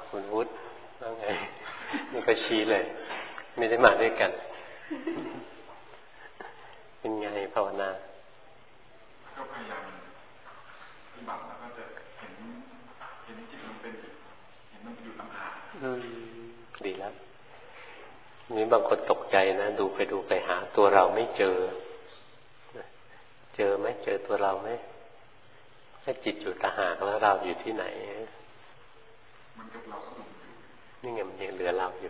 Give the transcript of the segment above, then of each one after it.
คุณวุฒิว่าไงนี่ก็ชี้เลยไม่ได้มาด้วยกันเป็นไงภาวนาก็พยายามปฏิบัติแล้วก็จะเห็นจิตมันเป็นเห็นมันอยู่ต่างหากดีแล้วนี่บางคนตกใจนะดูไปหาตัวเราไม่เจอไหมเจอตัวเราไหมถ้าจิตอยู่ต่างหากแล้วเราอยู่ที่ไหนมันกับเราอยู่นี่ไงมันยังเหลือเราอยู่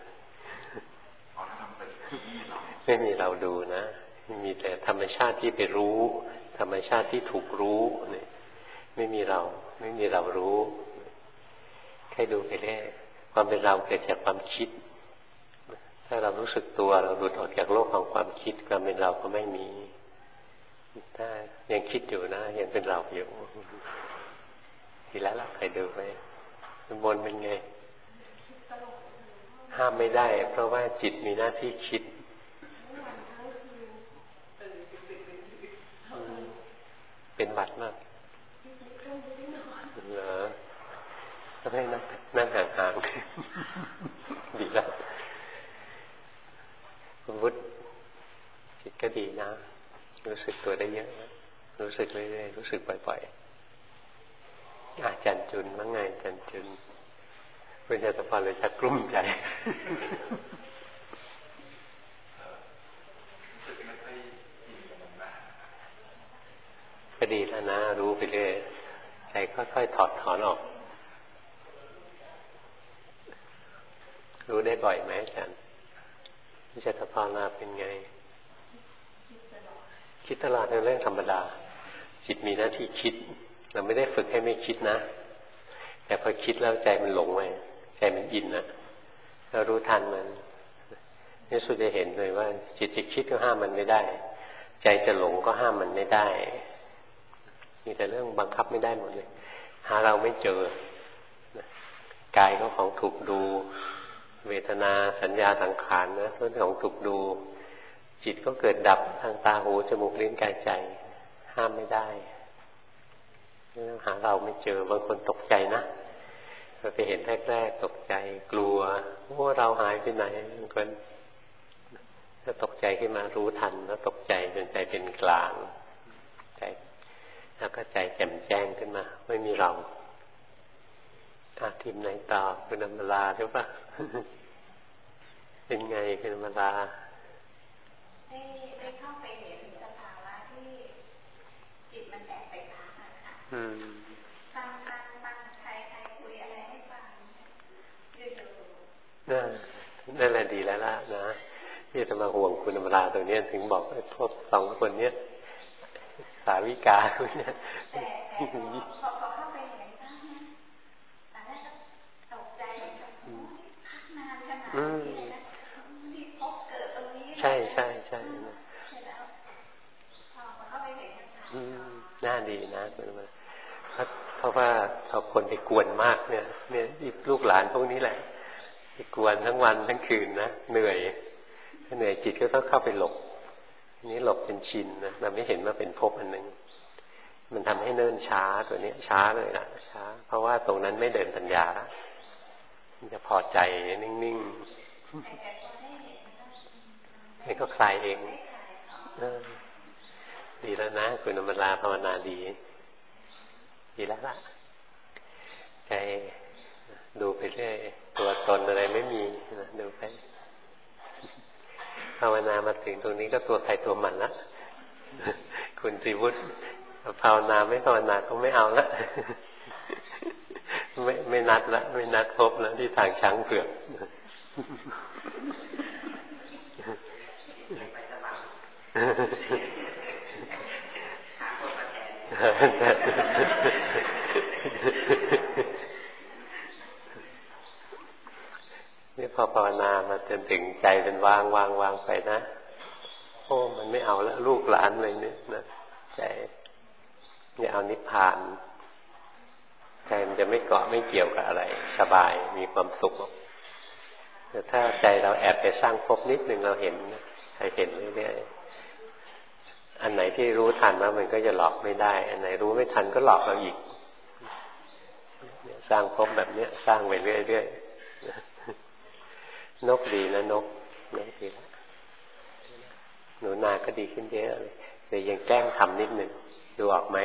ไม่มีเราดูนะมีแต่ธรรมชาติที่ไปรู้ธรรมชาติที่ถูกรู้เนี่ยไม่มีเรารู้แค่ดูไปเรื่อยความเป็นเราเกิดจากความคิดถ้าเรารู้สึกตัวเราหลุดออกจากโลกของความคิดความเป็นเราก็ไม่มีถ้ายังคิดอยู่นะยังเป็นเราอยู่ทีแล้วล่ะใครดูไปบนเป็นไงห้ามไม่ได้เพราะว่าจิตมีหน้าที่คิดเป็นบัตรมากเหรอต้องให้นั่งห่างๆดีแล้วคุณวุฒิจิตก็ดีนะรู้สึกตัวได้เยอะนะรู้สึกเรื่อยๆรู้สึกบ่อยๆอาจารย์จุนว่าไงอาจารย์จุนคุณจะสะพานเลยชักกลุ้มใจก็ดีแล้วนะรู้ไปเรื่อยใจค่อยๆถอดถอนออกรู้ได้บ่อยไหมอาจารย์วิชาภาวนาเป็นไงคิดตลอดเป็นเรื่องธรรมดาจิตมีหน้าที่คิดเราไม่ได้ฝึกให้ไม่คิดนะแต่พอคิดแล้วใจมันหลงไปใจมันอินนะเรารู้ทันมันนี่สุดจะเห็นเลยว่าจิตจะคิดก็ห้ามมันไม่ได้ใจจะหลงก็ห้ามมันไม่ได้มีแต่เรื่องบังคับไม่ได้หมดเลยหาเราไม่เจอกายก็ของถูกดูเวทนาสัญญาสังขารนะเรื่องของถูกดูจิตก็เกิดดับทางตาหูจมูกลิ้นกายใจห้ามไม่ได้หาเราไม่เจอบางคนตกใจนะเราไปเห็นแรกๆตกใจกลัวว่าเราหายไปไหนบางคนถ้าตกใจขึ้นมารู้ทันแล้วตกใจจนใจเป็นกลางใจแล้วก็ใจแจ่มแจ้งขึ้นมาไม่มีเราทีมไหนต่อคุณอมราหรือเปล่าเป็นไงคุณอมราได้เข้าไปเห็นสภาวะที่จิตมันแตกไปพักอะค่ะฟังใครคุยอะไรให้ฟังอยู่นั่นแหละดีแล้วล่ะนะที่จะมาห่วงคุณอมราตรงนี้ถึงบอกพวกสองคนเนี้ยสาวิกาคุณเนี่ยแต่พอเข้าไปเห็นบ้างนะตอนแรกก็ตกใจแบบพักนานขนาดนี้นะที่พบเกิดตรงนี้ใช่น่าดีนะเพราะว่าพอคนไปกวนมากเนี่ยลูกหลานพวกนี้แหละไปกวนทั้งวันทั้งคืนนะเหนื่อยจิตก็ต้องเข้าไปหลบนี้หลบเป็นชินนะเราไม่เห็นว่าเป็นภพอันหนึ่งมันทำให้เนิ่นช้าตัวนี้ช้าเลยนะช้าเพราะว่าตรงนั้นไม่เดินปัญญาละมันจะพอใจนิ่งๆนี่ก็คลายเองดีแล้วนะคุณอมราภาวนาดีแล้วล่ะใจดูไปเรื่อยตัวตนอะไรไม่มีนะดูไปภาวนามาถึงตรงนี้ก็ตัวใครตัวมันละคุณตรีวุฒิภาวนาไม่ภาวนาก็ไม่เอาละไม่นัดละไม่นัดพบแล้วที่ทางช้างเผือกนี่พอภาวนามาจนถึงใจเป็นวางไปนะโอ้มันไม่เอาแล้วลูกหลานเลยเนี่ยนะใจอย่าเอานิพพานใจมันจะไม่เกาะไม่เกี่ยวกับอะไรสบายมีความสุขแต่ถ้าใจเราแอบไปสร้างภพนิดนึงเราเห็นใครเห็นเรื่อยๆอันไหนที่รู้ทันแล้วมันก็จะหลอกไม่ได้อันไหนรู้ไม่ทันก็หลอกเราอีกสร้างภพแบบเนี้ยสร้างไปเรื่อยๆนกดีนะนกดีแล้วหนูนาก็ดีขึ้นเยอะเลยแต่ยังแกล้งทำนิดนึงดูออกไหม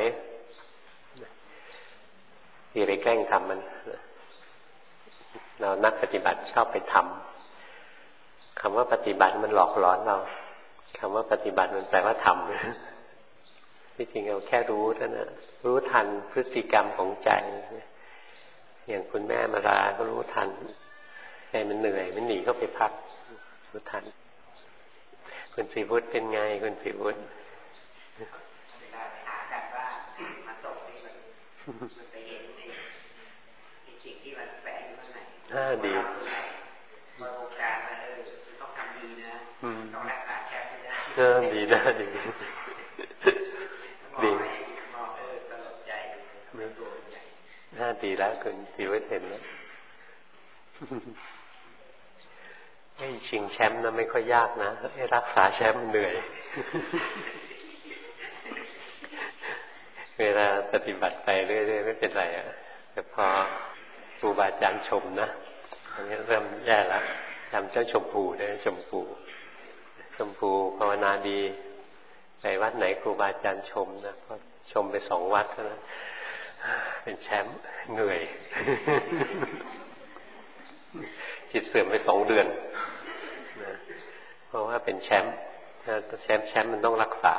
ที่ไปแกล้งทำมันเรานักปฏิบัติชอบไปทำคำว่าปฏิบัติมันหลอกหลอนเราคำว่าปฏิบัติมันแปลว่าทำที่จริงเราแค่รู้เท่านั้นรู้ทันพฤติกรรมของใจอย่างคุณแม่มาราก็รู้ทันใจมันเหนื่อยมันหนีเข้าไปพักรู้ทันคุณศรีวุฒิเป็นไงคุณศรีวุฒิหากันว่ามาตกนี่มันไปเห็นสิ่งที่มันแฝงอยู่ข้างในดีมาโอกาสมาต้องทำดีนะต้องรักษาแค่ไม่ได้ดีนะดีดีมองตลกใจไม่ตัวใหญ่ดีแล้วคุณศรีวุฒิเห็นแล้วให้ชิงแชมป์นะไม่ค่อยยากนะให้รักษาแชมป์เหนื่อยเวลาปฏิบัติไปเรื่อยๆไม่เป็นไรอ่ะแต่พอครูบาอาจารย์ชมนะอันนี้เริ่มแย่แล้วจำเจ้าชมพูได้ชมพูภาวนาดีไปวัดไหนครูบาอาจารย์ชมนะก็ชมไป2 วัดแล้วเป็นแชมป์เหนื่อยจิตเสื่อมไป2 เดือนนะเพราะว่าเป็นแชมป์มันต้องรักษา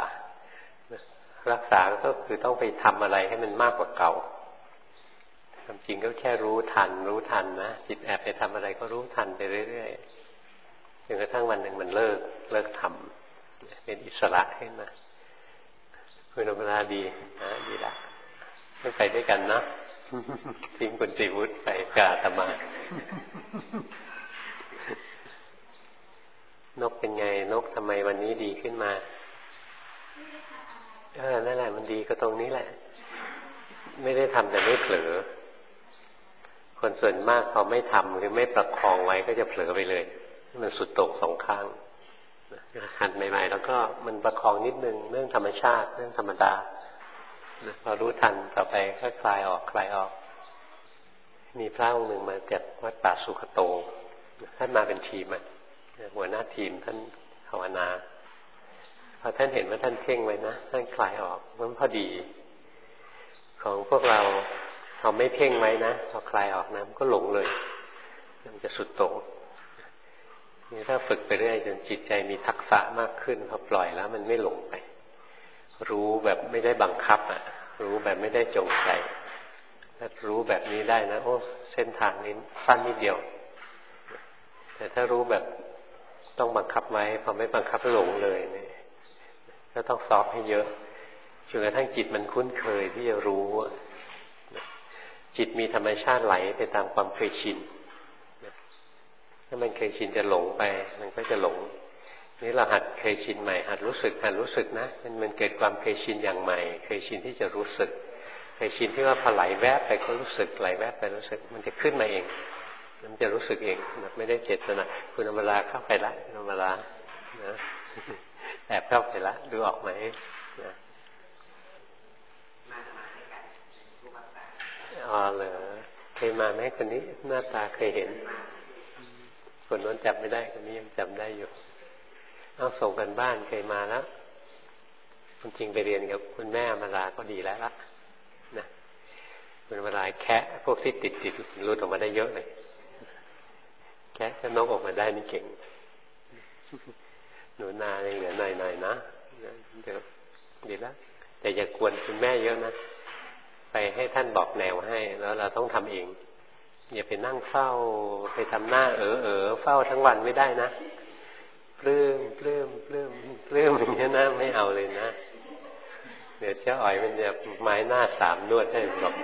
ก็คือต้องไปทำอะไรให้มันมากกว่าเก่าความจริงก็แค่รู้ทันนะจิตแอบไปทำอะไรก็รู้ทันไปเรื่อยๆจนกระทั่งวันหนึ่งมันเลิกทำเป็นอิสระขึ้นมาคุณธรรมดาดีนะดีละไม่ไปด้วยกันนะทิ้งคุณศรีวุฒิไปกาตมานกเป็นไงนกทำไมวันนี้ดีขึ้นมานั่นแหละมันดีก็ตรงนี้แหละไม่ได้ทำแต่ไม่เผลอคนส่วนมากพอไม่ทำหรือไม่ประคองไว้ก็จะเผลอไปเลยมันสุดโต่ง2 ข้างหัดใหม่ๆแล้วก็มันประคองนิดนึงเรื่องธรรมชาติเรื่องธรรมดาพอรู้ทันต่อไปก็คลายออกมีพระองค์หนึ่งมาจากวัดป่าสุขโตท่านมาเป็นทีมหัวหน้าทีมท่านภาวนาพอท่านเห็นว่าท่านเพ่งไว้นะท่านคลายออกมันพอดีของพวกเราพอไม่เพ่งไว้นะพอคลายออกนะมันก็หลงเลยมันจะสุดโต่งนี่ถ้าฝึกไปเรื่อยจนจิตใจมีทักษะมากขึ้นพอปล่อยแล้วมันไม่หลงไปรู้แบบไม่ได้บังคับรู้แบบไม่ได้จงใจถ้ารู้แบบนี้ได้นะโอ้เส้นทางนี้สั้นนิดเดียวแต่ถ้ารู้แบบต้องบังคับไว้พอไม่บังคับหลงเลยเนี่ยก็ต้องซ้อมให้เยอะจนกระทั่งจิตมันคุ้นเคยที่จะรู้จิตมีธรรมชาติไหลไปตามความเคยชินถ้ามันเคยชินจะหลงไปมันก็จะหลงนี่เราหัดเคยชินใหม่หัดรู้สึกนะมันเกิดความเคยชินอย่างใหม่เคยชินที่จะรู้สึกเคยชินที่ว่าพอไหลแวบไปก็รู้สึกไหลแวบไปรู้สึกมันจะขึ้นมาเองมันจะรู้สึกเองไม่ได้เจตนาคุณธรรมดาเข้าไปละคุณธรรมดานะแอบเข้าไปละดูออกไหมนะอ๋อเหรอเคยมาไหมคนนี้หน้าตาเคยเห็นคนนั้นจำไม่ได้คนนี้ยังจำได้อยู่เอาส่งกันบ้านเคยมาแล้วจริงไปเรียนกับคุณแม่มาลาก็ดีแล้วล่ะนะคุณมาลาแค่พวกที่ติดรุดออกมาได้เยอะเลยแค่นกออกมาได้นี่เก่งหนูนาเหลือหน่อยนะเดี๋ยวดีแล้วแต่อย่ากวนคุณแม่เยอะนะไปให้ท่านบอกแนวให้แล้วเราต้องทำเองอย่าไปนั่งเฝ้าไปทำหน้าเฝ้าทั้งวันไม่ได้นะปลื้มอย่างนี้นะไม่เอาเลยนะเดี๋ยวเจ้าอ๋อยมันจะไม้หน้า3นวดให้บอก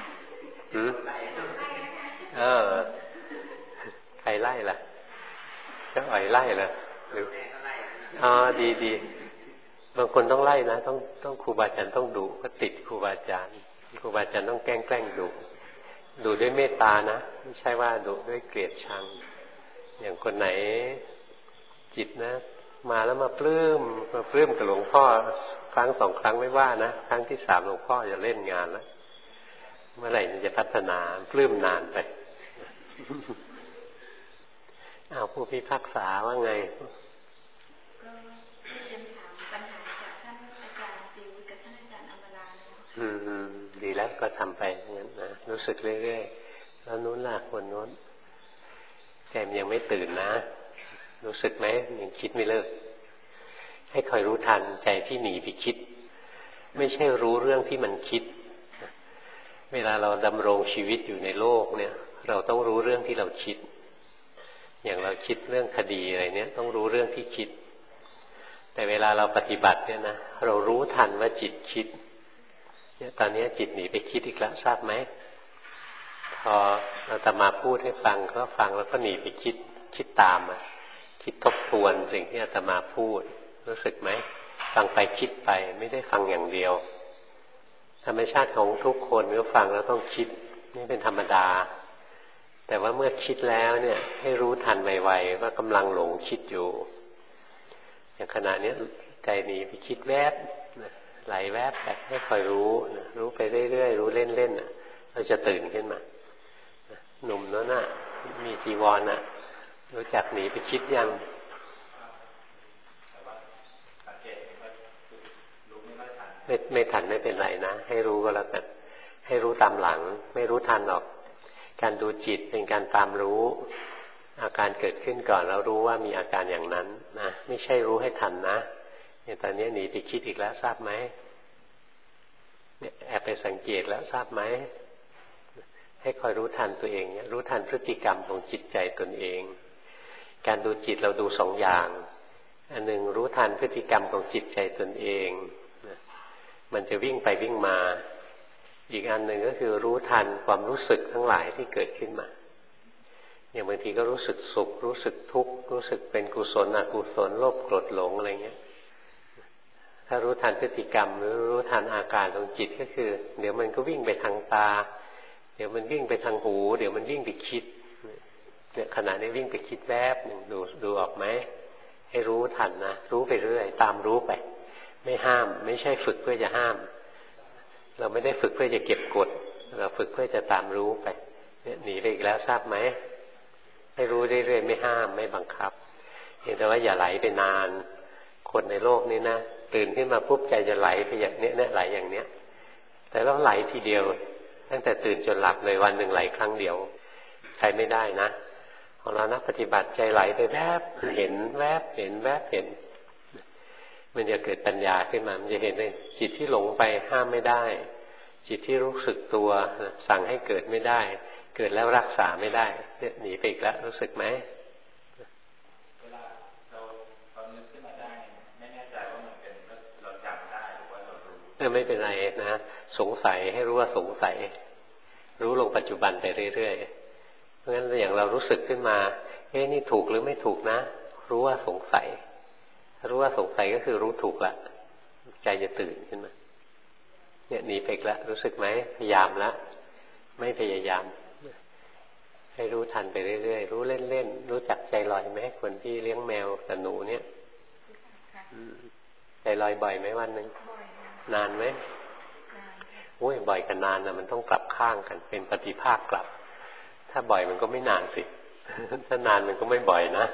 ใครไล่ล่ะเจ้าอ๋อยไล่ล่ะหรือดีบางคนต้องไล่นะต้องครูบาอาจารย์ต้องดุก็ติดครูบาอาจารย์ต้องแกล้งดุด้วยเมตตานะไม่ใช่ว่าดุด้วยเกลียดชังอย่างคนไหนจิตนะมาแล้วมาปลื้มกับหลวงพ่อครั้ง2 ครั้งไม่ว่านะครั้งที่3หลวงพ่อจะเล่นงานแล้วเมื่อไหร่มันจะพัฒนาปลื้มนานไปเอาผู้พิพากษาว่าไงก็ที่เรียนถามปัญหาจากท่านอาจารย์ติวกับท่านอาจารย์อมราดีแล้วก็ทำไปงั้นนะรู้สึกเรื่อยๆแล้วนู้นล่ะคนนู้นใจมันยังไม่ตื่นนะรู้สึกไหมยังคิดไม่เลิกให้คอยรู้ทันใจที่หนีไปคิดไม่ใช่รู้เรื่องที่มันคิดเวลาเราดำรงชีวิตอยู่ในโลกเนี่ยเราต้องรู้เรื่องที่เราคิดอย่างเราคิดเรื่องคดีอะไรเนี่ยต้องรู้เรื่องที่คิดแต่เวลาเราปฏิบัติเนี่ยนะเรารู้ทันว่าจิตคิดเนี่ยตอนนี้จิตหนีไปคิดอีกแล้วทราบไหมพอเราจะมาพูดให้ฟังก็ฟังแล้วก็หนีไปคิดตามคิดทบทวนสิ่งที่อาตมาพูดรู้สึกไหมฟังไปคิดไปไม่ได้ฟังอย่างเดียวธรรมชาติของทุกคนเมื่อฟังแล้วต้องคิดนี่เป็นธรรมดาแต่ว่าเมื่อคิดแล้วเนี่ยให้รู้ทันไวๆว่ากำลังหลงคิดอยู่อย่างขณะนี้ใจหนีไปคิดแวบไหลแวบไปให้คอยรู้ไปเรื่อยๆรู้เล่นๆเราจะตื่นขึ้นมาหนุ่มนั่นน่ะมีจีวรน่ะรู้จักหนีไปคิดยังไม่ทันไม่เป็นไรนะให้รู้ก็แล้วกันให้รู้ตามหลังไม่รู้ทันหรอกการดูจิตเป็นการตามรู้อาการเกิดขึ้นก่อนแล้วรู้ว่ามีอาการอย่างนั้นนะไม่ใช่รู้ให้ทันนะเนี่ยตอนนี้หนีไปคิดอีกแล้วทราบไหมเนี่ยแอบไปสังเกตแล้วทราบไหมให้คอยรู้ทันตัวเองเนี่ยรู้ทันพฤติกรรมของจิตใจตนเองการดูจิตเราดูสองอย่างอันหนึ่งรู้ทันพฤติกรรมของจิตใจตนเองมันจะวิ่งไปวิ่งมาอีกอันหนึ่งก็คือรู้ทันความรู้สึกทั้งหลายที่เกิดขึ้นมาอย่างบางทีก็รู้สึกสุขรู้สึกทุกข์รู้สึกเป็นกุศลอกุศลโลภโกรธหลงอะไรเงี้ยถ้ารู้ทันพฤติกรรมหรือรู้ทันอาการของจิตก็คือเดี๋ยวมันก็วิ่งไปทางตาเดี๋ยวมันวิ่งไปทางหูเดี๋ยวมันวิ่งไปคิดเนี่ยขณะนี้วิ่งไปคิดแวบหนึ่งดูออกไหมให้รู้ทันนะรู้ไปเรื่อยตามรู้ไปไม่ห้ามไม่ใช่ฝึกเพื่อจะห้ามเราไม่ได้ฝึกเพื่อจะเก็บกดเราฝึกเพื่อจะตามรู้ไปเนี่ยหนีไปอีกแล้วทราบไหมให้รู้เรื่อยๆไม่ห้ามไม่บังคับเห็นแต่ว่าอย่าไหลไปนานคนในโลกนี้นะตื่นขึ้นมาปุ๊บใจจะไหลไปอย่างเนี้ยไหลอย่างเนี้ยแต่เราไหลทีเดียวตั้งแต่ตื่นจนหลับเลยวันหนึ่งไหลครั้งเดียวใช้ไม่ได้นะของเรานักปฏิบัติใจไหลไปแวบเห็นแวบเห็นแวบเห็นมันจะเกิดปัญญาขึ้นมามันจะเห็นเลยจิตที่หลงไปห้ามไม่ได้จิตที่รู้สึกตัวสั่งให้เกิดไม่ได้เกิดแล้วรักษาไม่ได้เนี่ยหนีไปอีกแล้วรู้สึกไหมเวลาเรานึกขึ้นมาได้ไม่แน่ใจว่ามันเป็นเราจำได้หรือว่าเรารู้ไม่เป็นไรนะสงสัยให้รู้ว่าสงสัยรู้ลงปัจจุบันไปเรื่อยๆเพราะฉะนั้นอย่างเรารู้สึกขึ้นมานี่ถูกหรือไม่ถูกนะรู้ว่าสงสัยรู้ว่าสงสัยก็คือรู้ถูกละใจจะตื่นขึ้นมาเนี่ยหนีไปแล้วรู้สึกไหมพยายามแล้วไม่พยายามให้รู้ทันไปเรื่อยๆรู้เล่นๆรู้จักใจลอยไหมคนที่เลี้ยงแมวกับหนูเนี่ยใจลอยบ่อยไหมวันนึงนานไหมโอ้ยบ่อยกับนานนะมันต้องกลับข้างกันเป็นปฏิภาคกลับถ้าบ่อยมันก็ไม่นานสิถ้านานมันก็ไม่บ่อยนะ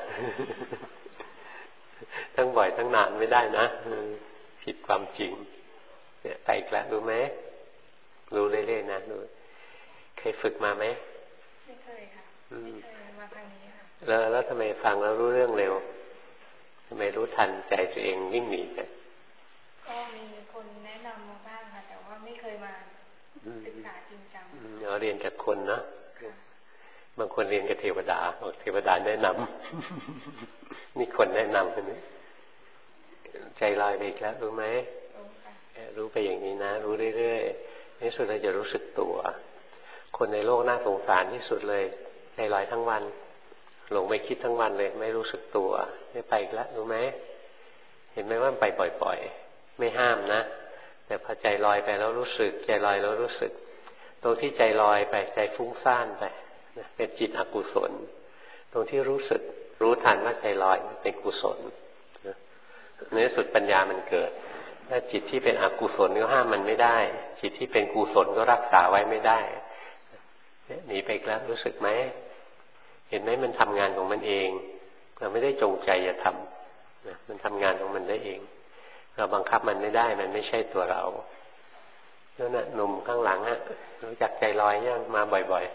ทั้งบ่อยทั้งนานไม่ได้นะผิดความจริงเนี่ยไปอีกแล้วรู้ไหมรู้เรื่อยๆนะรู้เคยฝึกมาไหมไม่เคยค่ะไม่เคยมาทางนี้ค่ะแล้วทำไมฟังแล้วรู้เรื่องเร็วทำไมรู้ทันใจตัวเองวิ่งหนีไปก็มีคนแนะนำมาบ้างค่ะแต่ว่าไม่เคยมาศึกษาจริงจังเราเรียนจากคนนะบางคนเรียนกับเทวดาเทวดาแนะนำนี่คนแนะนำคนนี้ใจลอยไปอีกแล้วรู้ไหมรู้ไปอย่างนี้นะรู้เรื่อยๆในสุดเราจะรู้สึกตัวคนในโลกน่าสงสารที่สุดเลยใจลอยทั้งวันหลงไปคิดทั้งวันเลยไม่รู้สึกตัวไม่ไปอีกแล้วรู้ไหมเห็นไหมว่าไปปล่อยๆไม่ห้ามนะแต่พอใจลอยไปแล้วรู้สึกใจลอยแล้วรู้สึกตรงที่ใจลอยไปใจฟุ้งซ่านไปเป็นจิตอกุศลตรงที่รู้สึกรู้ทันว่าใจลอยเป็นกุศลในสุดปัญญามันเกิดถ้าจิตที่เป็นอกุศลก็ห้ามมันไม่ได้จิตที่เป็นกุศลก็รักษาไว้ไม่ได้หนีไปแล้วรู้สึกไหมเห็นไหมมันทำงานของมันเองเราไม่ได้จงใจจะทำนะมันทำงานของมันได้เองเราบังคับมันไม่ได้มันไม่ใช่ตัวเรานั่นน่ะหนุ่มข้างหลังอ่ะรู้จักใจลอยยังมาบ่อย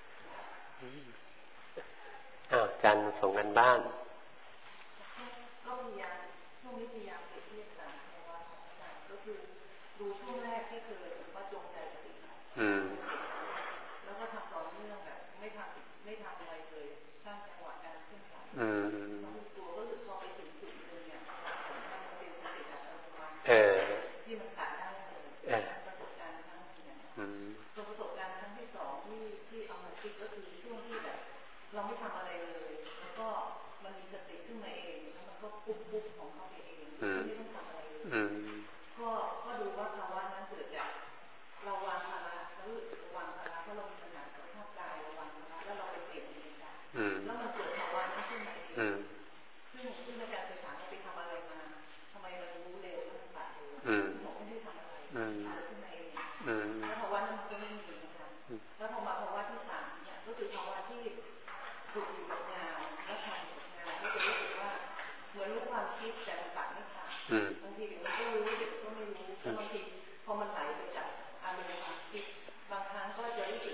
ๆจันส่งกันบ้านก็พยายามช่วงนี้พยายามเปรียบเทียบกันในวันของอาจารย์ก็คือดูช่วงแรกที่เคยว่าจงใจปฏิบัติแล้วก็ทำต่อเนื่องแบบไม่ทำอะไรเลยสร้างจังหวะการเคลื่อนไหวตัวก็รู้สึกพอไปถึงจุดนึงเนี่ยมันเป็นสติอัตโนมัติที่มันตัดได้เลยประสบการณ์ครั้งที่ประสบการณ์ครั้งที่สองที่เอามาคิดก็คือช่วงที่แบบเราไม่ทำอะไรเลยแล้วก็มันมีสติขึ้นมาเองแล้วมันก็ปุ๊บของเขาเองไม่ต้องทำอะไรเลยก็ดูว่าภาวะนั้นเกิดจากเราวางภาระแล้ววางภาระเพราะเรามีปัญหากับร่างกายเราวางภาระแล้วเราไปเปลี่ยนบรรยากาศแล้วมันเกิดภาวะนั้นขึ้นมาเองซึ่งในการไปถามว่าไปทำอะไรมาทำไมมันรู้เร็วมันตัดเร็วบอกไม่ได้ทำอะไรขึ้นมาเองแล้วภาวะนั้นมันก็ไม่มีนะคะแล้วพอมาภาวะที่สามเนี่ยก็คือภาวะที่ถูกอยู่กับงานและทำกับงานก็จะรู้สึกว่าเหมือนรู้ความคิดแต่มันตัดไม่ขาดบางทีเดี๋ยวมันก็รู้เดี๋ยวก็ไม่รู้แล้วบางทีพอมันไหลไปจากอารมณ์ความคิดบางครั้งก็จะรู้สึก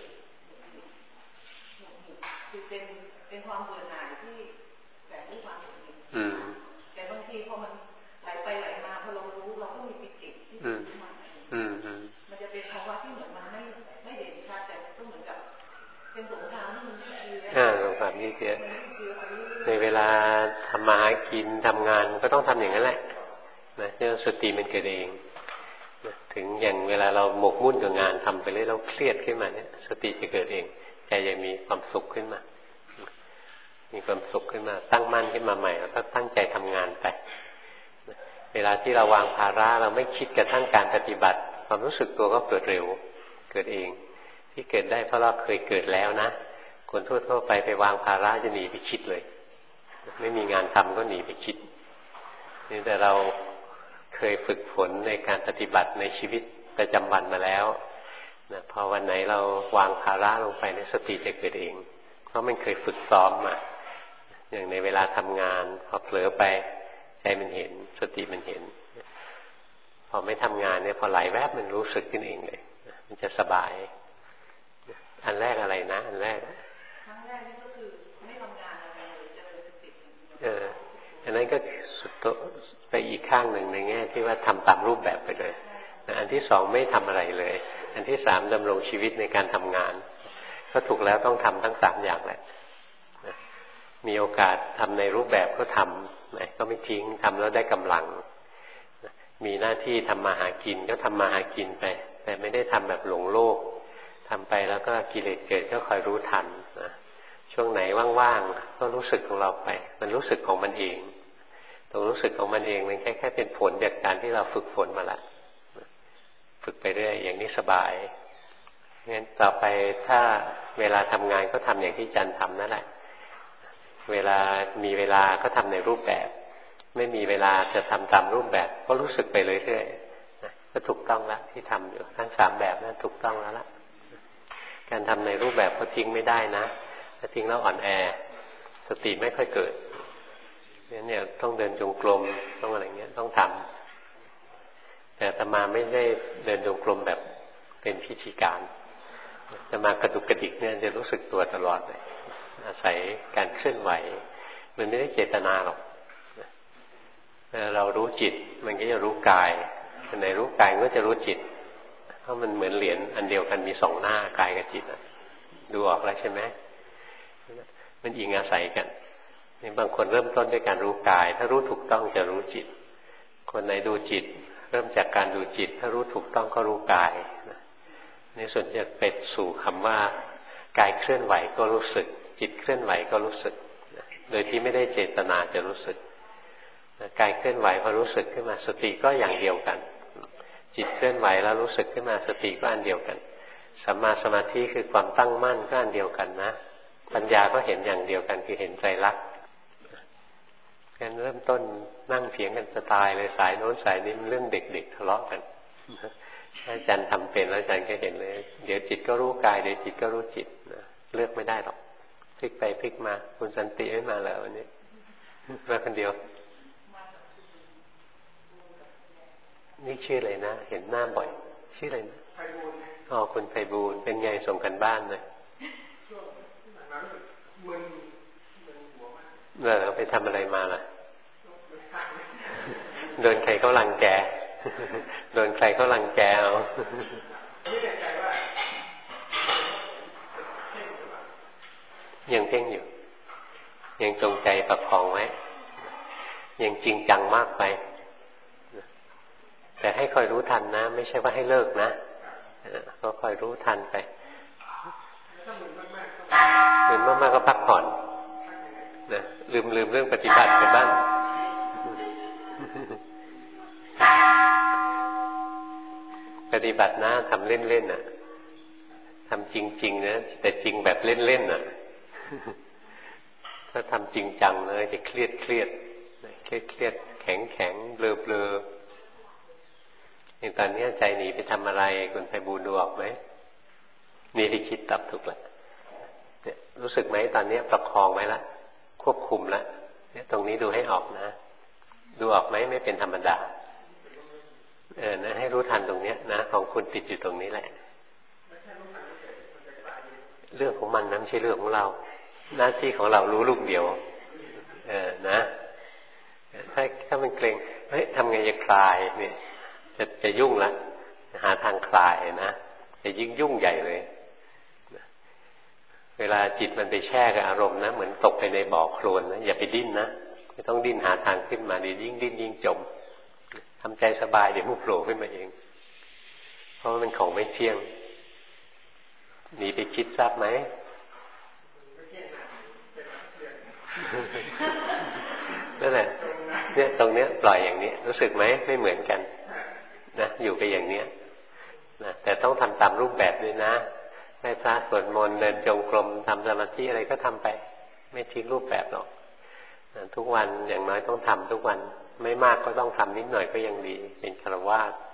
คือเป็นความเบื่อหน่ายที่แบบด้วยความเป็นจริงแต่บางทีพอมันไหลไปไหลมาพอเรารู้เราก็มีปิติที่ขึ้นมามันจะเป็นภาวะที่เหมือนมันไม่เด่นชัดแต่ก็เหมือนกับเป็นสงครามที่มันยืดเยื้อสงครามยืดเยื้อในเวลาทำมาหากินทำงานก็ต้องทำอย่างนั้นแหละนะเรื่องสติมันเกิดเองถึงอย่างเวลาเราหมกมุ่นกับงานทำไปเรื่อยเราเครียดขึ้นมาเนี่ยสติจะเกิดเองใจจะมีความสุขขึ้นมามีความสุขขึ้นมาตั้งมั่นขึ้นมาใหม่แล้วก็ตั้งใจทำงานไปเวลาที่เราวางภาระเราไม่คิดกระทั่งการปฏิบัติความรู้สึกตัวก็เกิดเร็วเกิดเองที่เกิดได้เพราะเราเคยเกิดแล้วนะคนทั่วๆไปวางภาระจะหนีไปคิดเลยไม่มีงานทำก็หนีไปคิดนี่แต่เราเคยฝึกฝนในการปฏิบัติในชีวิตประจำวันมาแล้วนะพอวันไหนเราวางภาระลงไปในสติจะเกิดเองเพราะมันเคยฝึกซ้อมมาอย่างในเวลาทำงานพอเผลอไปใจมันเห็นสติมันเห็นพอไม่ทำงานเนี่ยพอไหลแวบมันรู้สึกขึ้นเองเลยมันจะสบายอันแรกอะไรนะอันแรกครั้งแรกนี่ก็คือไม่ทำงานอะไรเลยเจริญสติอันนั้นก็สุดโตไปอีกข้างหนึ่งในแง่ที่ว่าทำตามรูปแบบไปเลยอันที่สองไม่ทำอะไรเลยอันที่สามดำรงชีวิตในการทำงานก็ถูกแล้วต้องทำทั้งสามอย่างแหละมีโอกาสทำในรูปแบบก็ทำก็ไม่ทิ้งทำแล้วได้กำลังมีหน้าที่ทำมาหากินก็ทำมาหากินไปแต่ไม่ได้ทำแบบหลงโลกทำไปแล้วก็กิเลสเกิดก็คอยรู้ทันนะช่วงไหนว่างๆก็รู้สึกของเราไปมันรู้สึกของมันเองตรงรู้สึกของมันเองมันแค่เป็นผลจากการที่เราฝึกฝนมาละฝึกไปเรื่อยอย่างนี้สบายงั้นต่อไปถ้าเวลาทำงานก็ทำอย่างที่จันทำนั่นแหละเวลามีเวลาก็ทำในรูปแบบไม่มีเวลาจะทำตามรูปแบบก็รู้สึกไปเรื่อยๆก็ถูกต้องแล้วที่ทำอยู่ทั้งสามแบบนั้นถูกต้องแล้วล่ะการทำในรูปแบบก็ทิ้งไม่ได้นะถ้าทิ้งแล้วอ่อนแอสติไม่ค่อยเกิดเนี่ยต้องเดินจงกรมต้องอะไรเงี้ยต้องทำแต่อาตมาไม่ได้เดินจงกรมแบบเป็นพิธีการอาตมากระดุกกระดิกเนี่ยจะรู้สึกตัวตลอดเลยอาศัยการเคลื่อนไหวมันไม่ได้เจตนาหรอกเรารู้จิตมันก็จะรู้กายในรู้กายก็จะรู้จิตเพราะมันเหมือนเหรียญอันเดียวกันมีสองหน้ากายกับจิตดูออกแล้วใช่ไหมมันอิงอาศัยกันนี่บางคนเริ่มต้นด้วยการรู้กายถ้ารู้ถูกต้องจะรู้จิตคนไหนดูจิตเริ่มจากการดูจิตถ้ารู้ถูกต้องก็รู้กายนี่ส่วนจะเป็นสู่คำว่ากายเคลื่อนไหวก็รู้สึกจิตเคลื่อนไหวก็รู้สึกโดยที่ไม่ได้เจตนาจะรู้สึกกายเคลื่อนไหวพอรู้สึกขึ้นมาสติก็อย่างเดียวกันจิตเคลื่อนไหวแล้วรู้สึกขึ้นมาสติก็อันเดียวกันสัมมาสมาธิคือความตั้งมั่นก็อันเดียวกันนะปัญญาก็เห็นอย่างเดียวกันคือเห็นไตรลักษณ์งั้นเริ่มต้นนั่งเถียงกันจะตายเลยสายโน้นสายนี้มันเรื่องเด็กๆทะเลาะกันอาจารย์ทำเป็นแล้วอาจารย์ก็เห็นเลยเดี๋ยวจิตก็รู้กายเดี๋ยวจิตก็รู้จิตเลือกไม่ได้หรอกพลิกไปพลิกมาคุณสันติไม่มาแล้ววันนี้มาคนเดียวนี่ชื่ออะไรนะเห็นหน้าบ่อยชื่ออะไรนะอ๋อคุณไพบูลย์เป็นไงส่งกันบ้านเลยไปทำอะไรมาล่ะโดนใครเขารังแกโดนใครเขารังแกเอายังเพ่งอยู่ยังจงใจประคองไว้ยังจริงจังมากไปแต่ให้คอยรู้ทันนะไม่ใช่ว่าให้เลิกนะก็คอยรู้ทันไปเหมือนมากๆก็พักผ่อนนะลืมเรื่องปฏิบัติไปบ้างปฏิบัตินะทำเล่นๆน่ะทำจริงๆนะแต่จริงแบบเล่นๆน่ะถ้าทำจริงจังเลยจะเครียดแข็งเบลออย่างตอนนี้ใจหนีไปทำอะไรคุณไพบูลย์ดูออกไหมนี่ที่คิดตับถูกแล้วเนี่ยรู้สึกไหมตอนนี้ประคองไว้ละควบคุมละเนี่ยตรงนี้ดูให้ออกนะดูออกไหมไม่เป็นธรรมดานะให้รู้ทันตรงเนี้ยนะของคุณติดอยู่ตรงนี้แหละเรื่องของมันนะไม่ใช่เรื่องของเราหน้าที่ของเรารู้ลูกเดียวนะถ้ามันเกรงเฮ้ยทำไงจะคลายเนี่ยจะยุ่งละหาทางคลายนะจะยิ่งยุ่งใหญ่เลยเวลาจิตมันไปแช่กับอารมณ์นะเหมือนตกไปในบ่อโคลนนะอย่าไปดิ้นนะไม่ต้องดิ้นหาทางขึ้นมาดียิ่งดิ้นยิ่งจมทำใจสบายเดี๋ยวมันโผล่ขึ้นมาเองเพราะมันของไม่เที่ยงหนีไปคิดทราบไหมนั่นแหละเนี่ยตรงเนี้ยปล่อยอย่างนี้รู้สึกไหมไม่เหมือนกันนะอยู่ไปอย่างเนี้ยนะแต่ต้องทำตามรูปแบบด้วยนะไหว้พระสวดมนต์เดินจงกรมทำสมาธิอะไรก็ทำไปไม่ทิ้งรูปแบบหรอกทุกวันอย่างน้อยต้องทำทุกวันไม่มากก็ต้องทำนิดหน่อยก็ยังดีเป็นฆราวาส